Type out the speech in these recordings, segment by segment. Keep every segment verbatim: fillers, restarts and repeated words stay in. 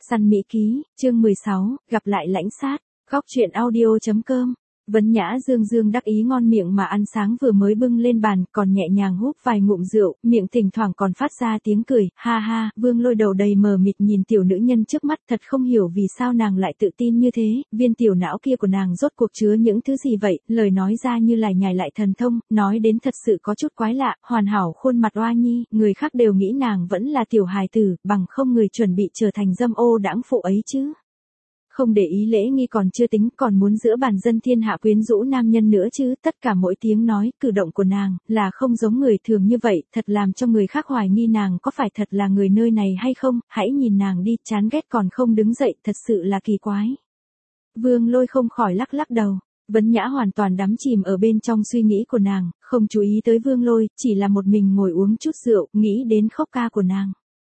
Săn Mỹ Ký, chương mười sáu, gặp lại lãnh sát, góc truyện audio.com. Vấn Nhã dương dương đắc ý ngon miệng mà ăn sáng vừa mới bưng lên bàn, còn nhẹ nhàng húp vài ngụm rượu, miệng thỉnh thoảng còn phát ra tiếng cười, ha ha. Vương Lôi đầu đầy mờ mịt nhìn tiểu nữ nhân trước mắt, thật không hiểu vì sao nàng lại tự tin như thế, viên tiểu não kia của nàng rốt cuộc chứa những thứ gì vậy, lời nói ra như lải nhải lại thần thông, nói đến thật sự có chút quái lạ, hoàn hảo khuôn mặt oa nhi, người khác đều nghĩ nàng vẫn là tiểu hài tử, bằng không người chuẩn bị trở thành dâm ô đãng phụ ấy chứ. Không để ý lễ nghi còn chưa tính, còn muốn giữa bàn dân thiên hạ quyến rũ nam nhân nữa chứ, tất cả mỗi tiếng nói, cử động của nàng, là không giống người thường như vậy, thật làm cho người khác hoài nghi nàng có phải thật là người nơi này hay không, hãy nhìn nàng đi, chán ghét còn không đứng dậy, thật sự là kỳ quái. Vương Lôi không khỏi lắc lắc đầu, Vấn Nhã hoàn toàn đắm chìm ở bên trong suy nghĩ của nàng, không chú ý tới Vương Lôi, chỉ là một mình ngồi uống chút rượu, nghĩ đến khóc ca của nàng.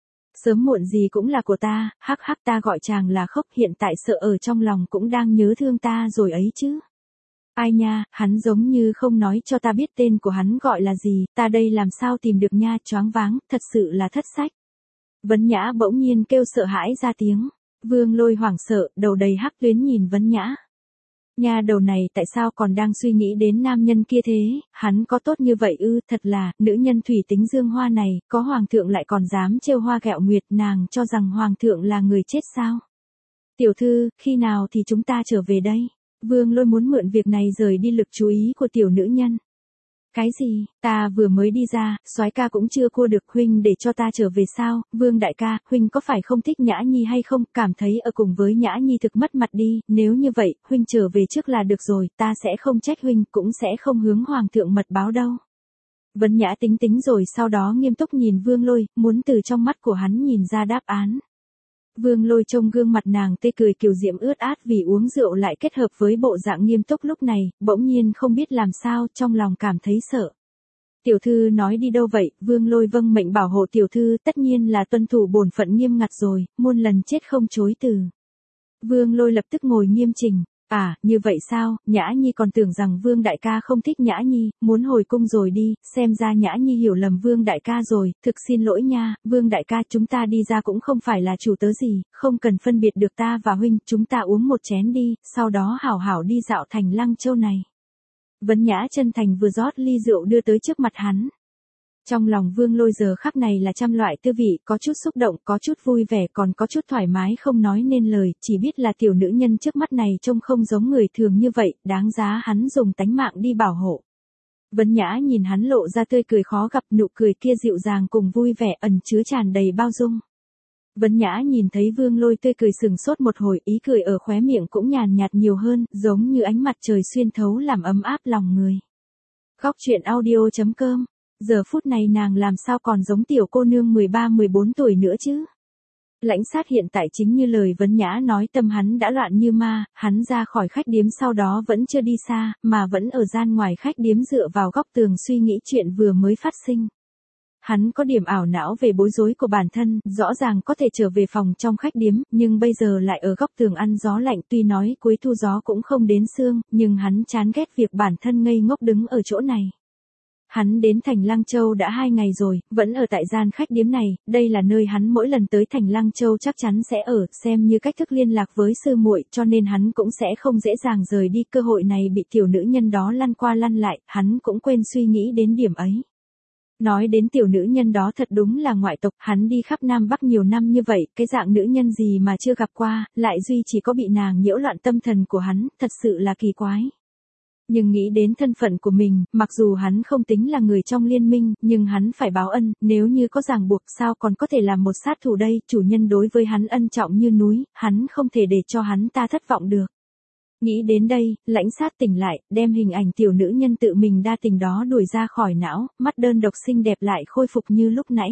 Sớm muộn gì cũng là của ta, hắc hắc ta gọi chàng là khóc, hiện tại sợ ở trong lòng cũng đang nhớ thương ta rồi ấy chứ. Ai nha, hắn giống như không nói cho ta biết tên của hắn gọi là gì, ta đây làm sao tìm được nha, choáng váng, thật sự là thất sách. Vấn Nhã bỗng nhiên kêu sợ hãi ra tiếng, Vương Lôi hoảng sợ, đầu đầy hắc tuyến nhìn Vấn Nhã. Nha đầu này tại sao còn đang suy nghĩ đến nam nhân kia thế, hắn có tốt như vậy ư, thật là, nữ nhân thủy tính dương hoa này, có hoàng thượng lại còn dám trêu hoa ghẹo nguyệt, nàng cho rằng hoàng thượng là người chết sao. Tiểu thư, khi nào thì chúng ta trở về đây? Vương Lôi muốn mượn việc này rời đi lực chú ý của tiểu nữ nhân. Cái gì, ta vừa mới đi ra, soái ca cũng chưa cua được, huynh để cho ta trở về sao? Vương đại ca, huynh có phải không thích Nhã Nhi hay không, cảm thấy ở cùng với Nhã Nhi thực mất mặt đi, nếu như vậy, huynh trở về trước là được rồi, ta sẽ không trách huynh, cũng sẽ không hướng hoàng thượng mật báo đâu. Vấn Nhã tính tính rồi sau đó nghiêm túc nhìn Vương Lôi, muốn từ trong mắt của hắn nhìn ra đáp án. Vương Lôi trông gương mặt nàng tê cười kiều diễm ướt át vì uống rượu lại kết hợp với bộ dạng nghiêm túc lúc này, bỗng nhiên không biết làm sao, trong lòng cảm thấy sợ. Tiểu thư nói đi đâu vậy? Vương Lôi vâng mệnh bảo hộ tiểu thư, tất nhiên là tuân thủ bổn phận nghiêm ngặt rồi, muôn lần chết không chối từ. Vương Lôi lập tức ngồi nghiêm chỉnh. À, như vậy sao, Nhã Nhi còn tưởng rằng Vương đại ca không thích Nhã Nhi, muốn hồi cung rồi đi, xem ra Nhã Nhi hiểu lầm Vương đại ca rồi, thực xin lỗi nha, Vương đại ca chúng ta đi ra cũng không phải là chủ tớ gì, không cần phân biệt được ta và huynh, chúng ta uống một chén đi, sau đó hảo hảo đi dạo thành Lăng Châu này. Vấn Nhã chân thành vừa rót ly rượu đưa tới trước mặt hắn. Trong lòng Vương Lôi giờ khắc này là trăm loại tư vị, có chút xúc động, có chút vui vẻ, còn có chút thoải mái không nói nên lời, chỉ biết là tiểu nữ nhân trước mắt này trông không giống người thường như vậy, đáng giá hắn dùng tánh mạng đi bảo hộ. Vấn Nhã nhìn hắn lộ ra tươi cười khó gặp, nụ cười kia dịu dàng cùng vui vẻ ẩn chứa tràn đầy bao dung. Vấn Nhã nhìn thấy Vương Lôi tươi cười sừng sốt một hồi, ý cười ở khóe miệng cũng nhàn nhạt nhiều hơn, giống như ánh mặt trời xuyên thấu làm ấm áp lòng người. Góc truyện audio.com. Giờ phút này nàng làm sao còn giống tiểu cô nương mười ba mười bốn tuổi nữa chứ? Lãnh sát hiện tại chính như lời Vấn Nhã nói, tâm hắn đã loạn như ma, hắn ra khỏi khách điếm sau đó vẫn chưa đi xa, mà vẫn ở gian ngoài khách điếm dựa vào góc tường suy nghĩ chuyện vừa mới phát sinh. Hắn có điểm ảo não về bối rối của bản thân, rõ ràng có thể trở về phòng trong khách điếm, nhưng bây giờ lại ở góc tường ăn gió lạnh, tuy nói cuối thu gió cũng không đến sương, nhưng hắn chán ghét việc bản thân ngây ngốc đứng ở chỗ này. Hắn đến thành Lăng Châu đã hai ngày rồi, vẫn ở tại gian khách điếm này, đây là nơi hắn mỗi lần tới thành Lăng Châu chắc chắn sẽ ở, xem như cách thức liên lạc với sư muội, cho nên hắn cũng sẽ không dễ dàng rời đi, cơ hội này bị tiểu nữ nhân đó lăn qua lăn lại, hắn cũng quên suy nghĩ đến điểm ấy. Nói đến tiểu nữ nhân đó thật đúng là ngoại tộc, hắn đi khắp Nam Bắc nhiều năm như vậy, cái dạng nữ nhân gì mà chưa gặp qua, lại duy chỉ có bị nàng nhiễu loạn tâm thần của hắn, thật sự là kỳ quái. Nhưng nghĩ đến thân phận của mình, mặc dù hắn không tính là người trong liên minh, nhưng hắn phải báo ân, nếu như có ràng buộc sao còn có thể làm một sát thủ đây, chủ nhân đối với hắn ân trọng như núi, hắn không thể để cho hắn ta thất vọng được. Nghĩ đến đây, lãnh sát tỉnh lại, đem hình ảnh tiểu nữ nhân tự mình đa tình đó đuổi ra khỏi não, mắt đơn độc xinh đẹp lại khôi phục như lúc nãy.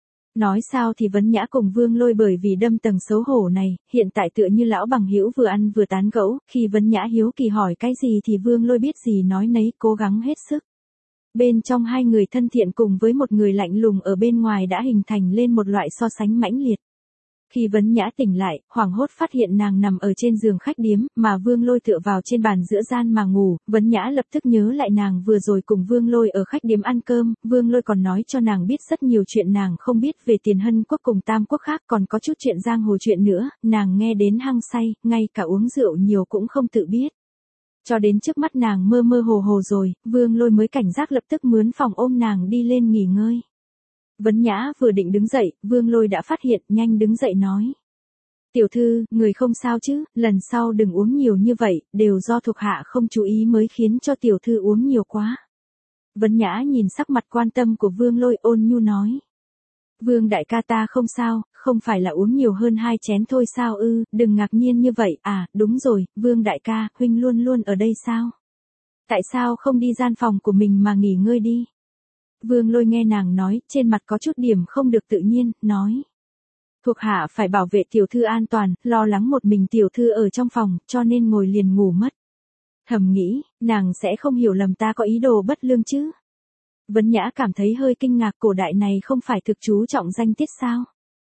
Nói sao thì Vấn Nhã cùng Vương Lôi bởi vì đâm tầng xấu hổ này, hiện tại tựa như lão bằng hữu vừa ăn vừa tán gẫu, khi Vấn Nhã hiếu kỳ hỏi cái gì thì Vương Lôi biết gì nói nấy, cố gắng hết sức. Bên trong hai người thân thiện cùng với một người lạnh lùng ở bên ngoài đã hình thành lên một loại so sánh mãnh liệt. Khi Vấn Nhã tỉnh lại, hoảng hốt phát hiện nàng nằm ở trên giường khách điếm, mà Vương Lôi tựa vào trên bàn giữa gian mà ngủ, Vấn Nhã lập tức nhớ lại nàng vừa rồi cùng Vương Lôi ở khách điếm ăn cơm, Vương Lôi còn nói cho nàng biết rất nhiều chuyện nàng không biết về Tiền Hân quốc cùng Tam quốc khác, còn có chút chuyện giang hồ chuyện nữa, nàng nghe đến hăng say, ngay cả uống rượu nhiều cũng không tự biết. Cho đến trước mắt nàng mơ mơ hồ hồ rồi, Vương Lôi mới cảnh giác lập tức mướn phòng ôm nàng đi lên nghỉ ngơi. Vấn Nhã vừa định đứng dậy, Vương Lôi đã phát hiện, nhanh đứng dậy nói. Tiểu thư, người không sao chứ, lần sau đừng uống nhiều như vậy, đều do thuộc hạ không chú ý mới khiến cho tiểu thư uống nhiều quá. Vấn Nhã nhìn sắc mặt quan tâm của Vương Lôi ôn nhu nói. Vương đại ca ta không sao, không phải là uống nhiều hơn hai chén thôi sao ư, đừng ngạc nhiên như vậy, à, đúng rồi, Vương đại ca, huynh luôn luôn ở đây sao? Tại sao không đi gian phòng của mình mà nghỉ ngơi đi? Vương Lôi nghe nàng nói, trên mặt có chút điểm không được tự nhiên, nói. Thuộc hạ phải bảo vệ tiểu thư an toàn, lo lắng một mình tiểu thư ở trong phòng, cho nên ngồi liền ngủ mất. Thầm nghĩ, nàng sẽ không hiểu lầm ta có ý đồ bất lương chứ. Vấn Nhã cảm thấy hơi kinh ngạc, cổ đại này không phải thực chú trọng danh tiết sao?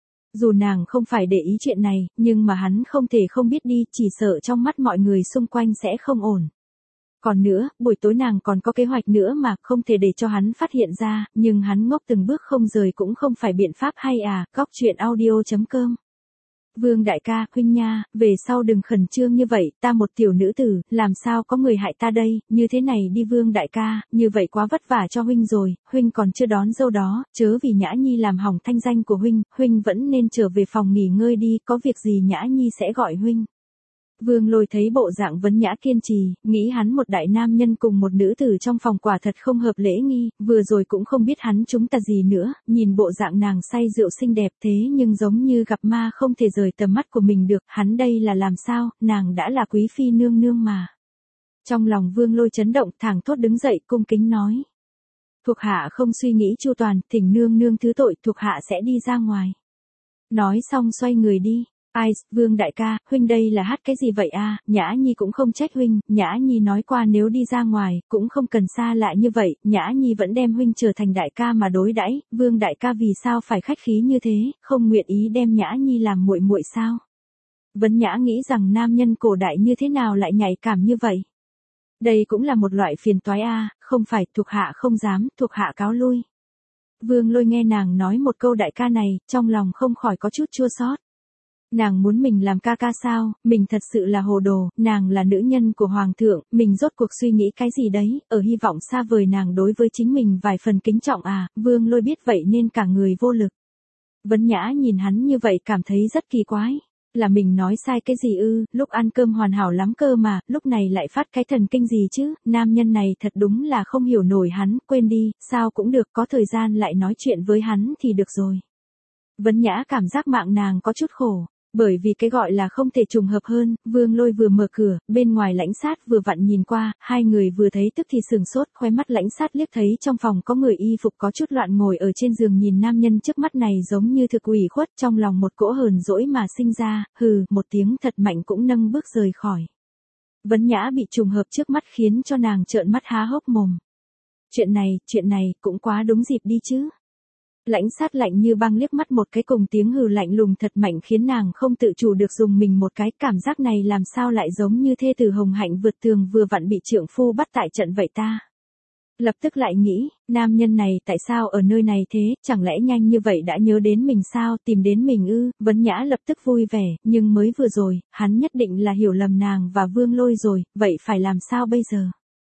Dù nàng không phải để ý chuyện này, nhưng mà hắn không thể không biết đi, chỉ sợ trong mắt mọi người xung quanh sẽ không ổn. Còn nữa, buổi tối nàng còn có kế hoạch nữa mà, không thể để cho hắn phát hiện ra, nhưng hắn ngốc từng bước không rời cũng không phải biện pháp hay à, góc truyện audio chấm com. Vương đại ca, huynh nha, về sau đừng khẩn trương như vậy, ta một tiểu nữ tử, làm sao có người hại ta đây, như thế này đi Vương đại ca, như vậy quá vất vả cho huynh rồi, huynh còn chưa đón dâu đó, chớ vì Nhã Nhi làm hỏng thanh danh của huynh, huynh vẫn nên trở về phòng nghỉ ngơi đi, có việc gì Nhã Nhi sẽ gọi huynh. Vương Lôi thấy bộ dạng Vấn Nhã kiên trì, nghĩ hắn một đại nam nhân cùng một nữ tử trong phòng quả thật không hợp lễ nghi, vừa rồi cũng không biết hắn chúng ta gì nữa, nhìn bộ dạng nàng say rượu xinh đẹp thế nhưng giống như gặp ma không thể rời tầm mắt của mình được, hắn đây là làm sao, nàng đã là quý phi nương nương mà. Trong lòng Vương Lôi chấn động, thẳng thốt đứng dậy cung kính nói. Thuộc hạ không suy nghĩ chu toàn, thỉnh nương nương thứ tội, thuộc hạ sẽ đi ra ngoài. Nói xong xoay người đi. Ai, Vương đại ca, huynh đây là hát cái gì vậy a? Nhã Nhi cũng không trách huynh, Nhã Nhi nói qua nếu đi ra ngoài, cũng không cần xa lạ như vậy, Nhã Nhi vẫn đem huynh trở thành đại ca mà đối đãi, Vương đại ca vì sao phải khách khí như thế, không nguyện ý đem Nhã Nhi làm muội muội sao? Vấn Nhã nghĩ rằng nam nhân cổ đại như thế nào lại nhạy cảm như vậy? Đây cũng là một loại phiền toái a, không phải, thuộc hạ không dám, thuộc hạ cáo lui. Vương Lôi nghe nàng nói một câu đại ca này, trong lòng không khỏi có chút chua xót. Nàng muốn mình làm ca ca sao, mình thật sự là hồ đồ, nàng là nữ nhân của hoàng thượng, mình rốt cuộc suy nghĩ cái gì đấy, ở hy vọng xa vời nàng đối với chính mình vài phần kính trọng à, Vương Lôi biết vậy nên cả người vô lực. Vấn Nhã nhìn hắn như vậy cảm thấy rất kỳ quái, là mình nói sai cái gì ư, lúc ăn cơm hoàn hảo lắm cơ mà, lúc này lại phát cái thần kinh gì chứ, nam nhân này thật đúng là không hiểu nổi hắn, quên đi, sao cũng được, có thời gian lại nói chuyện với hắn thì được rồi. Vấn Nhã cảm giác mạng nàng có chút khổ. Bởi vì cái gọi là không thể trùng hợp hơn, Vương Lôi vừa mở cửa, bên ngoài Lãnh Sát vừa vặn nhìn qua, hai người vừa thấy tức thì sừng sốt, khóe mắt Lãnh Sát liếc thấy trong phòng có người y phục có chút loạn ngồi ở trên giường nhìn nam nhân trước mắt này giống như thực ủy khuất, trong lòng một cỗ hờn dỗi mà sinh ra, hừ, một tiếng thật mạnh cũng nâng bước rời khỏi. Vấn Nhã bị trùng hợp trước mắt khiến cho nàng trợn mắt há hốc mồm. Chuyện này, chuyện này, cũng quá đúng dịp đi chứ. Lãnh Sát lạnh như băng liếc mắt một cái cùng tiếng hừ lạnh lùng thật mạnh khiến nàng không tự chủ được dùng mình một cái, cảm giác này làm sao lại giống như thê tử hồng hạnh vượt tường vừa vặn bị trượng phu bắt tại trận vậy ta. Lập tức lại nghĩ, nam nhân này tại sao ở nơi này thế, chẳng lẽ nhanh như vậy đã nhớ đến mình sao, tìm đến mình ư, Vấn Nhã lập tức vui vẻ, nhưng mới vừa rồi, hắn nhất định là hiểu lầm nàng và Vương Lôi rồi, vậy phải làm sao bây giờ?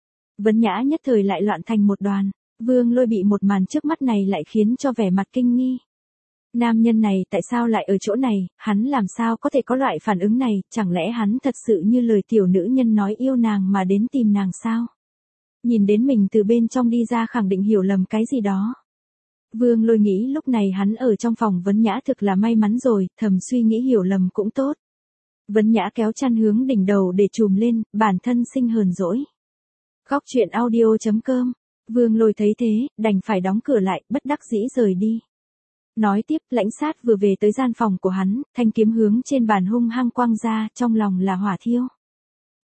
Vấn Nhã nhất thời lại loạn thành một đoàn. Vương Lôi bị một màn trước mắt này lại khiến cho vẻ mặt kinh nghi. Nam nhân này tại sao lại ở chỗ này, hắn làm sao có thể có loại phản ứng này, chẳng lẽ hắn thật sự như lời tiểu nữ nhân nói yêu nàng mà đến tìm nàng sao? Nhìn đến mình từ bên trong đi ra khẳng định hiểu lầm cái gì đó. Vương Lôi nghĩ lúc này hắn ở trong phòng Vấn Nhã thực là may mắn rồi, thầm suy nghĩ hiểu lầm cũng tốt. Vấn Nhã kéo chăn hướng đỉnh đầu để trùm lên, bản thân sinh hờn dỗi. Góc truyện audio chấm com. Vương Lôi thấy thế, đành phải đóng cửa lại, bất đắc dĩ rời đi. Nói tiếp, Lãnh Sát vừa về tới gian phòng của hắn, thanh kiếm hướng trên bàn hung hăng quăng ra, trong lòng là hỏa thiêu.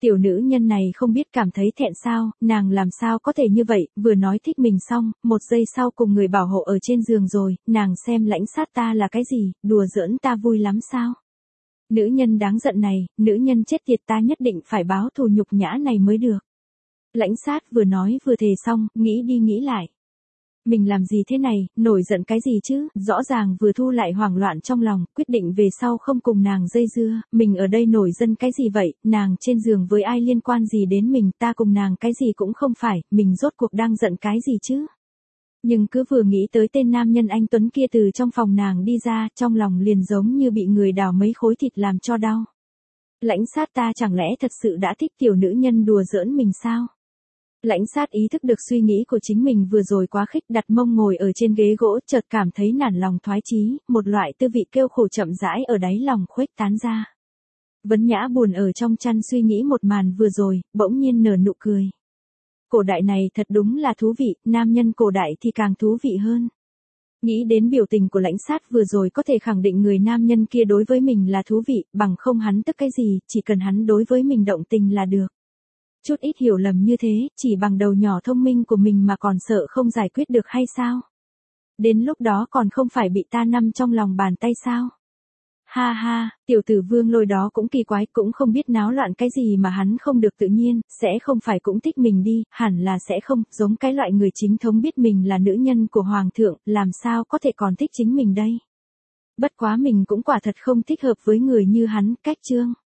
Tiểu nữ nhân này không biết cảm thấy thẹn sao, nàng làm sao có thể như vậy, vừa nói thích mình xong, một giây sau cùng người bảo hộ ở trên giường rồi, nàng xem lãnh sát ta là cái gì, đùa giỡn ta vui lắm sao? Nữ nhân đáng giận này, nữ nhân chết tiệt ta nhất định phải báo thù nhục nhã này mới được. Lãnh sát vừa nói vừa thề xong, nghĩ đi nghĩ lại. Mình làm gì thế này, nổi giận cái gì chứ, rõ ràng vừa thu lại hoảng loạn trong lòng, quyết định về sau không cùng nàng dây dưa, mình ở đây nổi giận cái gì vậy, nàng trên giường với ai liên quan gì đến mình, ta cùng nàng cái gì cũng không phải, mình rốt cuộc đang giận cái gì chứ. Nhưng cứ vừa nghĩ tới tên nam nhân anh Tuấn kia từ trong phòng nàng đi ra, trong lòng liền giống như bị người đào mấy khối thịt làm cho đau. Lãnh sát ta chẳng lẽ thật sự đã thích tiểu nữ nhân đùa giỡn mình sao? Lãnh sát ý thức được suy nghĩ của chính mình vừa rồi quá khích, đặt mông ngồi ở trên ghế gỗ, chợt cảm thấy nản lòng thoái chí, một loại tư vị kêu khổ chậm rãi ở đáy lòng khuếch tán ra. Vấn Nhã buồn ở trong chăn suy nghĩ một màn vừa rồi, bỗng nhiên nở nụ cười. Cổ đại này thật đúng là thú vị, nam nhân cổ đại thì càng thú vị hơn. Nghĩ đến biểu tình của lãnh sát vừa rồi có thể khẳng định người nam nhân kia đối với mình là thú vị, bằng không hắn tức cái gì, chỉ cần hắn đối với mình động tình là được. Chút ít hiểu lầm như thế, chỉ bằng đầu nhỏ thông minh của mình mà còn sợ không giải quyết được hay sao? Đến lúc đó còn không phải bị ta nằm trong lòng bàn tay sao? Ha ha, tiểu tử Vương Lôi đó cũng kỳ quái, cũng không biết náo loạn cái gì mà hắn không được tự nhiên, sẽ không phải cũng thích mình đi, hẳn là sẽ không, giống cái loại người chính thống biết mình là nữ nhân của Hoàng thượng, làm sao có thể còn thích chính mình đây? Bất quá mình cũng quả thật không thích hợp với người như hắn, cách chương.